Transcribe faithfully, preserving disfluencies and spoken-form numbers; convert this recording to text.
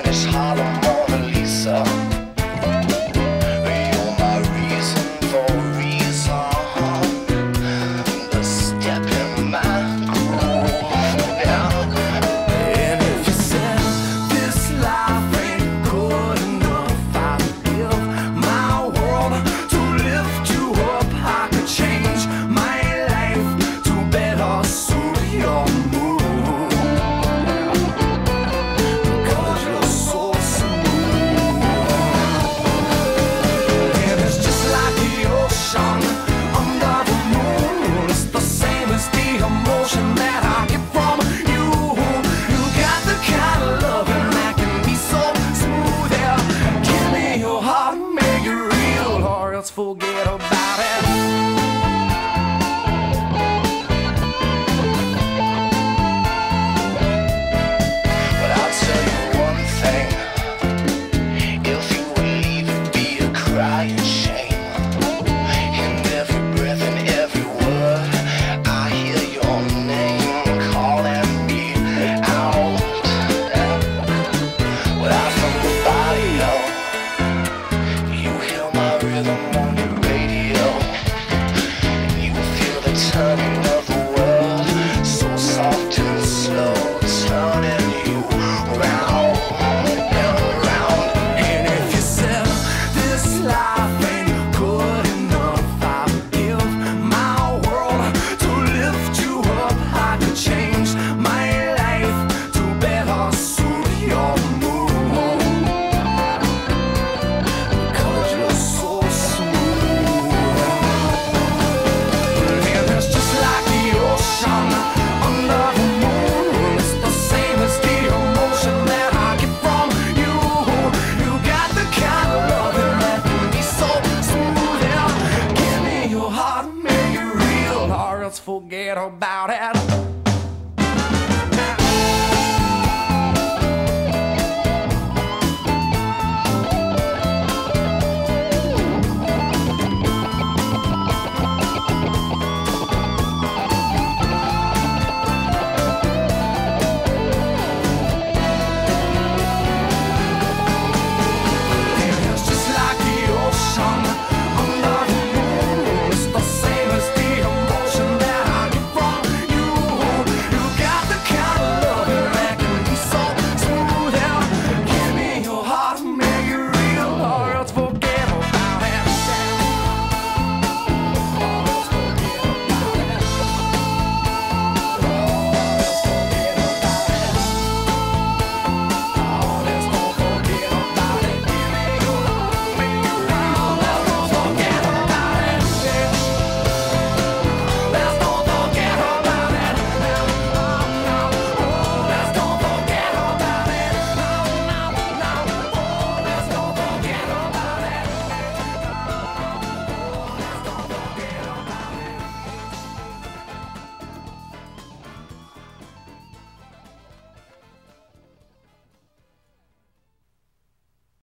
Spanish Harlem Mona Lisa. You're my reason for reason. The step in my groove, yeah. And if you said this life ain't good enough, I'd give my world to lift you up. I could change my life to better suit your mood. Cause you're so smooth. And it's just like the ocean under the moon. It's the same as the emotion that I get from you. You got the kind of loving that can be so smooth, yeah. Give me your heart and make it real, or else forget about it. But I'll tell you one thing. If you would leave, it'd be a crying shame. In every breath and every word, I hear your name calling me out. Without from the body, oh, you hear my rhythm on your radio, and you feel the turning of the world, so soft and slow, turning you round and round. And if you said this life ain't good enough, I'd give my world to lift you up. I could change my life to better suit your mood. Cause you're so smooth. And it's just like the ocean under the moon. It's the same as the emotion that I get from you. You got the kind of loving that can be so smooth, yeah. Give me your heart and make it real, or else forget about